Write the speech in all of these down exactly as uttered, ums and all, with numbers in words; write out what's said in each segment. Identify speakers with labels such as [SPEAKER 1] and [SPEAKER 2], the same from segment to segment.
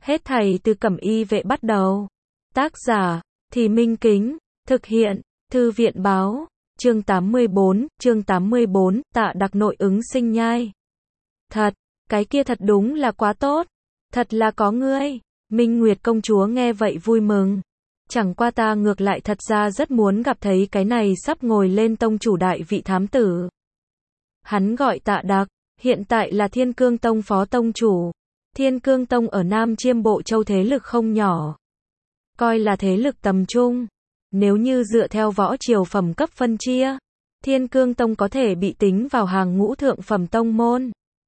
[SPEAKER 1] Hết thảy từ Cẩm Y Vệ bắt đầu. Tác giả, Thì Minh Kính, thực hiện, Thư viện Báo, chương tám mươi bốn, chương tám mươi bốn, Tạ Đặc nội ứng sinh nhai. Thật, cái kia thật đúng là quá tốt, thật là có ngươi. Minh Nguyệt công chúa nghe vậy vui mừng. Chẳng qua ta ngược lại thật ra rất muốn gặp thấy cái này sắp ngồi lên tông chủ đại vị thám tử. Hắn gọi Tạ Đặc, hiện tại là Thiên Cương Tông phó tông chủ. Thiên Cương Tông ở Nam Chiêm Bộ Châu thế lực không nhỏ, coi là thế lực tầm trung. Nếu như dựa theo võ triều phẩm cấp phân chia, Thiên Cương Tông có thể bị tính vào hàng ngũ thượng phẩm tông môn.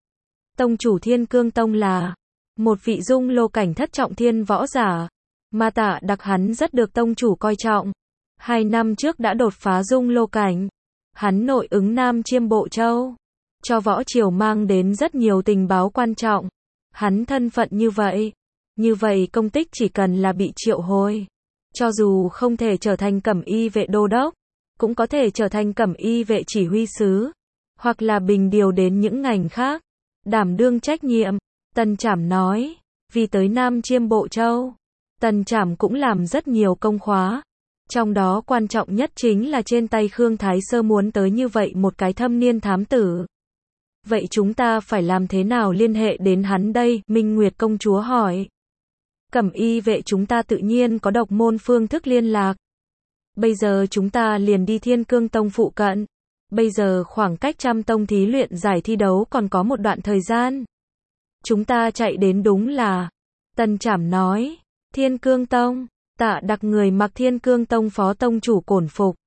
[SPEAKER 1] Tông chủ Thiên Cương Tông là một vị dung lô cảnh thất trọng thiên võ giả, mà Tạ Đặc hắn rất được tông chủ coi trọng. Hai năm trước đã đột phá dung lô cảnh, hắn nội ứng Nam Chiêm Bộ Châu, cho võ triều mang đến rất nhiều tình báo quan trọng. Hắn thân phận như vậy, như vậy công tích chỉ cần là bị triệu hồi, cho dù không thể trở thành Cẩm Y Vệ đô đốc, cũng có thể trở thành Cẩm Y Vệ chỉ huy sứ, hoặc là bình điều đến những ngành khác, đảm đương trách nhiệm. Tần Trảm nói, vì tới Nam Chiêm Bộ Châu, Tần Trảm cũng làm rất nhiều công khóa, trong đó quan trọng nhất chính là trên tay Khương Thái Sơ muốn tới như vậy một cái thâm niên thám tử. Vậy chúng ta phải làm thế nào liên hệ đến hắn đây? Minh Nguyệt công chúa hỏi. Cẩm Y Vệ chúng ta tự nhiên có độc môn phương thức liên lạc. Bây giờ chúng ta liền đi Thiên Cương Tông phụ cận. Bây giờ khoảng cách trăm tông thí luyện giải thi đấu còn có một đoạn thời gian. Chúng ta chạy đến đúng là. Tần Trảm nói. Thiên Cương Tông. Tạ Đặc người mặc Thiên Cương Tông phó tông chủ cổn phục.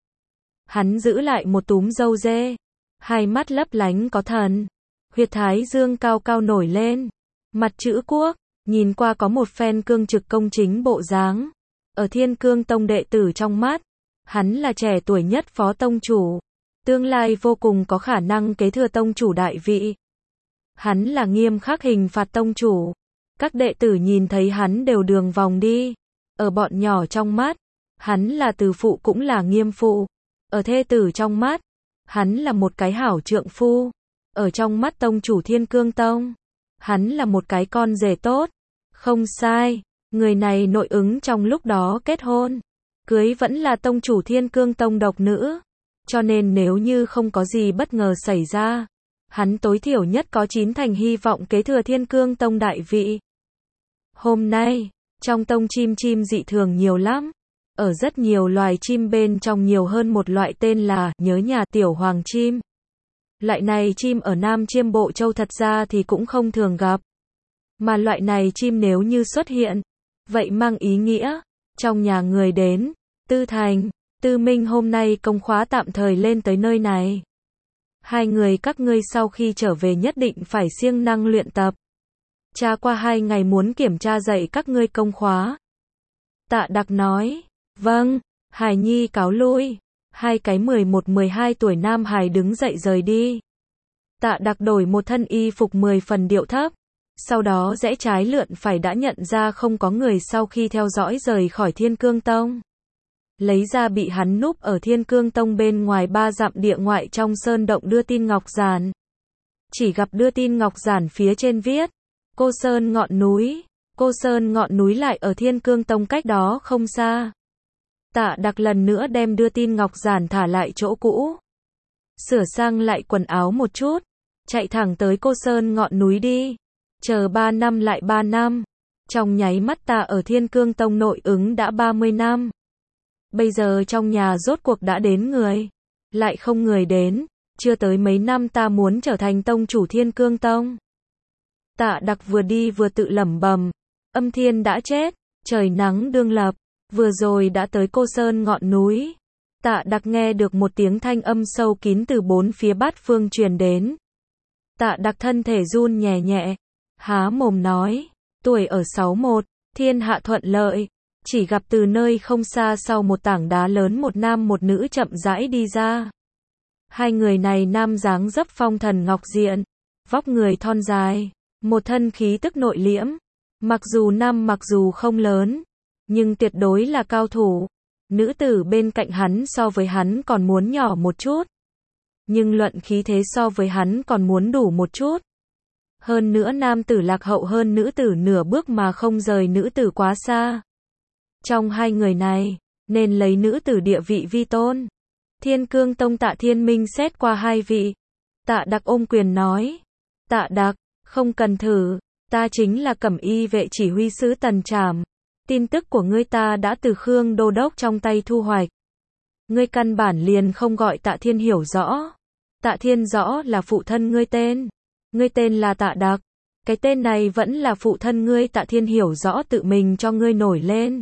[SPEAKER 1] Hắn giữ lại một túm râu dê, hai mắt lấp lánh có thần, huyệt thái dương cao cao nổi lên, mặt chữ quốc, nhìn qua có một phen cương trực công chính bộ dáng. Ở Thiên Cương Tông đệ tử trong mắt, hắn là trẻ tuổi nhất phó tông chủ, tương lai vô cùng có khả năng kế thừa tông chủ đại vị. Hắn là nghiêm khắc hình phạt tông chủ, các đệ tử nhìn thấy hắn đều đường vòng đi. Ở bọn nhỏ trong mắt, hắn là từ phụ cũng là nghiêm phụ. Ở thê tử trong mắt, hắn là một cái hảo trượng phu. Ở trong mắt tông chủ Thiên Cương Tông, hắn là một cái con rể tốt. Không sai, người này nội ứng trong lúc đó kết hôn, cưới vẫn là tông chủ Thiên Cương Tông độc nữ. Cho nên nếu như không có gì bất ngờ xảy ra, hắn tối thiểu nhất có chín thành hy vọng kế thừa Thiên Cương Tông đại vị. Hôm nay, trong tông chim chim dị thường nhiều lắm. Ở rất nhiều loài chim bên trong nhiều hơn một loại tên là nhớ nhà tiểu hoàng chim. Loại này chim ở Nam Chiêm Bộ Châu thật ra thì cũng không thường gặp. Mà loại này chim nếu như xuất hiện, vậy mang ý nghĩa, trong nhà người đến, Tư Thành, Tư Minh hôm nay công khóa tạm thời lên tới nơi này. Hai người các ngươi sau khi trở về nhất định phải siêng năng luyện tập. Cha qua hai ngày muốn kiểm tra dạy các ngươi công khóa. Tạ Đặc nói, vâng, Hải Nhi cáo lui. Hai cái mười một mười hai tuổi nam hài đứng dậy rời đi. Tạ Đặc đổi một thân y phục mười phần điệu thấp, sau đó rẽ trái lượn phải đã nhận ra không có người sau khi theo dõi rời khỏi Thiên Cương Tông. Lấy ra bị hắn núp ở Thiên Cương Tông bên ngoài ba dặm địa ngoại trong sơn động đưa tin ngọc giản. Chỉ gặp đưa tin ngọc giản phía trên viết, Cô Sơn ngọn núi, Cô Sơn ngọn núi lại ở Thiên Cương Tông cách đó không xa. Tạ Đặc lần nữa đem đưa tin ngọc giản thả lại chỗ cũ. Sửa sang lại quần áo một chút, chạy thẳng tới Cô Sơn ngọn núi đi. Chờ ba năm lại ba năm. Trong nháy mắt ta ở Thiên Cương Tông nội ứng đã ba mươi năm. Bây giờ trong nhà rốt cuộc đã đến người. Lại không người đến, chưa tới mấy năm ta muốn trở thành tông chủ Thiên Cương Tông. Tạ Đặc vừa đi vừa tự lẩm bẩm, âm thiên đã chết, trời nắng đương lập, vừa rồi đã tới Cô Sơn ngọn núi. Tạ Đặc nghe được một tiếng thanh âm sâu kín từ bốn phía bát phương truyền đến. Tạ Đặc thân thể run nhẹ nhẹ, há mồm nói, tuổi ở sáu mốt, thiên hạ thuận lợi. Chỉ gặp từ nơi không xa sau một tảng đá lớn một nam một nữ chậm rãi đi ra. Hai người này nam dáng dấp phong thần ngọc diện, vóc người thon dài, một thân khí tức nội liễm. Mặc dù nam mặc dù không lớn, nhưng tuyệt đối là cao thủ. Nữ tử bên cạnh hắn so với hắn còn muốn nhỏ một chút, nhưng luận khí thế so với hắn còn muốn đủ một chút. Hơn nữa nam tử lạc hậu hơn nữ tử nửa bước mà không rời nữ tử quá xa. Trong hai người này, nên lấy nữ tử địa vị vi tôn. Thiên Cương Tông Tạ Thiên Minh xét qua hai vị. Tạ Đặc ôm quyền nói. Tạ Đặc, không cần thử, ta chính là Cẩm Y vệ chỉ huy sứ Tần Trảm. Tin tức của ngươi ta đã từ Khương Đô Đốc trong tay thu hoạch. Ngươi căn bản liền không gọi Tạ Thiên hiểu rõ. Tạ Thiên rõ là phụ thân ngươi tên. Ngươi tên là Tạ Đặc. Cái tên này vẫn là phụ thân ngươi Tạ Thiên hiểu rõ tự mình cho ngươi nổi lên.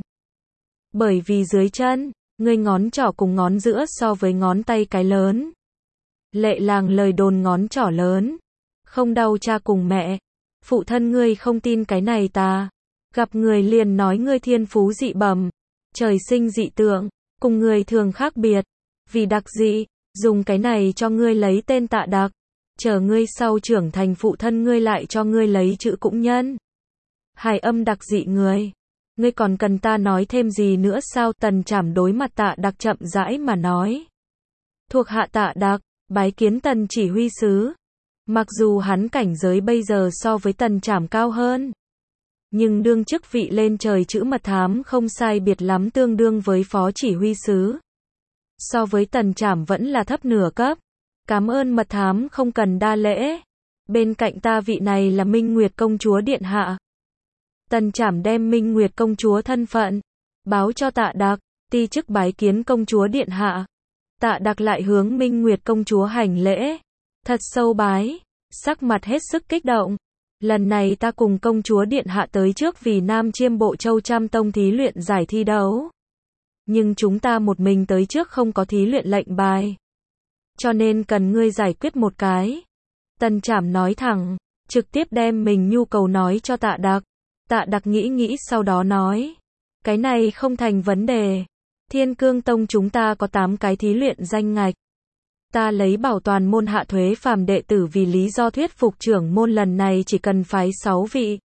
[SPEAKER 1] Bởi vì dưới chân, ngươi ngón trỏ cùng ngón giữa so với ngón tay cái lớn. Lệ làng lời đồn ngón trỏ lớn. Không đau cha cùng mẹ. Phụ thân ngươi không tin cái này ta. Gặp người liền nói ngươi thiên phú dị bẩm. Trời sinh dị tượng. Cùng người thường khác biệt. Vì đặc dị, dùng cái này cho ngươi lấy tên Tạ Đặc. Chờ ngươi sau trưởng thành phụ thân ngươi lại cho ngươi lấy chữ cũng nhân. Hài âm đặc dị người. Ngươi còn cần ta nói thêm gì nữa sao? Tần Trảm đối mặt Tạ Đặc chậm rãi mà nói. Thuộc hạ Tạ Đặc, bái kiến Tần chỉ huy sứ. Mặc dù hắn cảnh giới bây giờ so với Tần Trảm cao hơn. Nhưng đương chức vị lên trời chữ mật thám không sai biệt lắm tương đương với phó chỉ huy sứ. So với Tần Trảm vẫn là thấp nửa cấp. Cảm ơn mật thám không cần đa lễ. Bên cạnh ta vị này là Minh Nguyệt công chúa điện hạ. Tần Trảm đem Minh Nguyệt công chúa thân phận báo cho Tạ Đặc, ti chức bái kiến công chúa điện hạ. Tạ Đặc lại hướng Minh Nguyệt công chúa hành lễ, thật sâu bái, sắc mặt hết sức kích động. Lần này ta cùng công chúa điện hạ tới trước vì Nam Chiêm Bộ Châu Trăm Tông thí luyện giải thi đấu. Nhưng chúng ta một mình tới trước không có thí luyện lệnh bài. Cho nên cần ngươi giải quyết một cái. Tần Trảm nói thẳng, trực tiếp đem mình nhu cầu nói cho Tạ Đặc. Tạ Đặc nghĩ nghĩ sau đó nói. Cái này không thành vấn đề. Thiên Cương Tông chúng ta có tám cái thí luyện danh ngạch. Ta lấy bảo toàn môn hạ thuế phàm đệ tử vì lý do thuyết phục trưởng môn lần này chỉ cần phái sáu vị.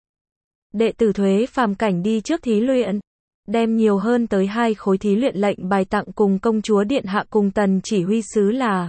[SPEAKER 1] Đệ tử thuế phàm cảnh đi trước thí luyện. Đem nhiều hơn tới hai khối thí luyện lệnh bài tặng cùng công chúa điện hạ cùng Tần chỉ huy sứ là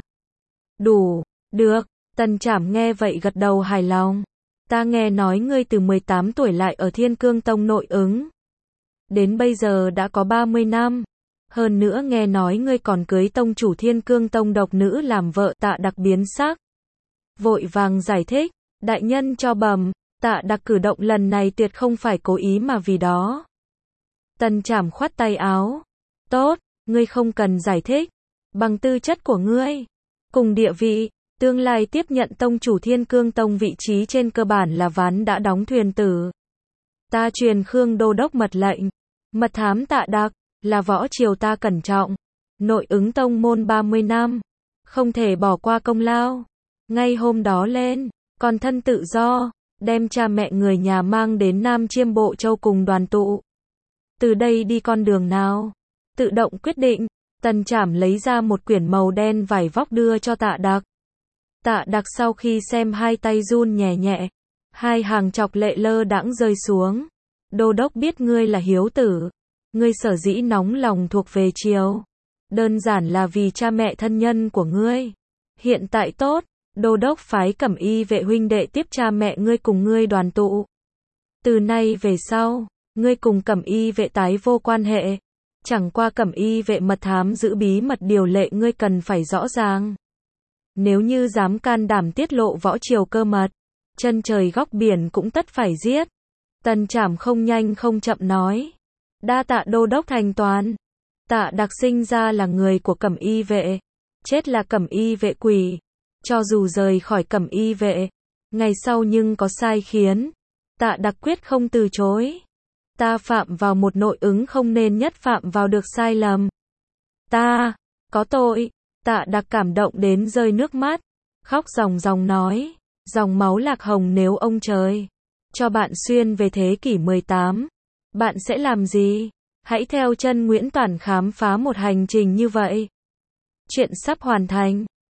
[SPEAKER 1] đủ. Được. Tần Trảm nghe vậy gật đầu hài lòng. Ta nghe nói ngươi từ mười tám tuổi lại ở Thiên Cương Tông nội ứng. Đến bây giờ đã có ba mươi năm. Hơn nữa nghe nói ngươi còn cưới tông chủ Thiên Cương Tông độc nữ làm vợ. Tạ Đặc biến sắc. Vội vàng giải thích. Đại nhân cho bẩm, Tạ Đặc cử động lần này tuyệt không phải cố ý mà vì đó. Tần Trảm khoát tay áo. Tốt, ngươi không cần giải thích. Bằng tư chất của ngươi, cùng địa vị, tương lai tiếp nhận tông chủ Thiên Cương Tông vị trí trên cơ bản là ván đã đóng thuyền tử. Ta truyền Khương Đô Đốc mật lệnh. Mật thám Tạ Đặc, là võ triều ta cẩn trọng. Nội ứng tông môn ba mươi năm. Không thể bỏ qua công lao. Ngay hôm đó lên, còn thân tự do, đem cha mẹ người nhà mang đến Nam Chiêm Bộ Châu cùng đoàn tụ. Từ đây đi con đường nào? Tự động quyết định. Tần Trảm lấy ra một quyển màu đen vải vóc đưa cho Tạ Đặc. Tạ Đặc sau khi xem hai tay run nhẹ nhẹ. Hai hàng chọc lệ lơ đãng rơi xuống. Đô đốc biết ngươi là hiếu tử. Ngươi sở dĩ nóng lòng thuộc về triều. Đơn giản là vì cha mẹ thân nhân của ngươi. Hiện tại tốt, đô đốc phái Cẩm Y vệ huynh đệ tiếp cha mẹ ngươi cùng ngươi đoàn tụ. Từ nay về sau, ngươi cùng Cẩm Y vệ tái vô quan hệ. Chẳng qua Cẩm Y vệ mật thám giữ bí mật điều lệ ngươi cần phải rõ ràng. Nếu như dám can đảm tiết lộ võ triều cơ mật, chân trời góc biển cũng tất phải giết. Tần Trảm không nhanh không chậm nói. Đa tạ đô đốc thành toàn. Tạ Đặc sinh ra là người của Cẩm Y vệ, chết là Cẩm Y vệ quỷ. Cho dù rời khỏi Cẩm Y vệ, ngày sau nhưng có sai khiến, Tạ Đặc quyết không từ chối. Ta phạm vào một nội ứng không nên nhất phạm vào được sai lầm. Ta, có tội. Tạ Đặc cảm động đến rơi nước mắt, khóc ròng ròng nói, dòng máu lạc hồng nếu ông trời cho bạn xuyên về thế kỷ mười tám, bạn sẽ làm gì? Hãy theo chân Nguyễn Toản khám phá một hành trình như vậy. Chuyện sắp hoàn thành.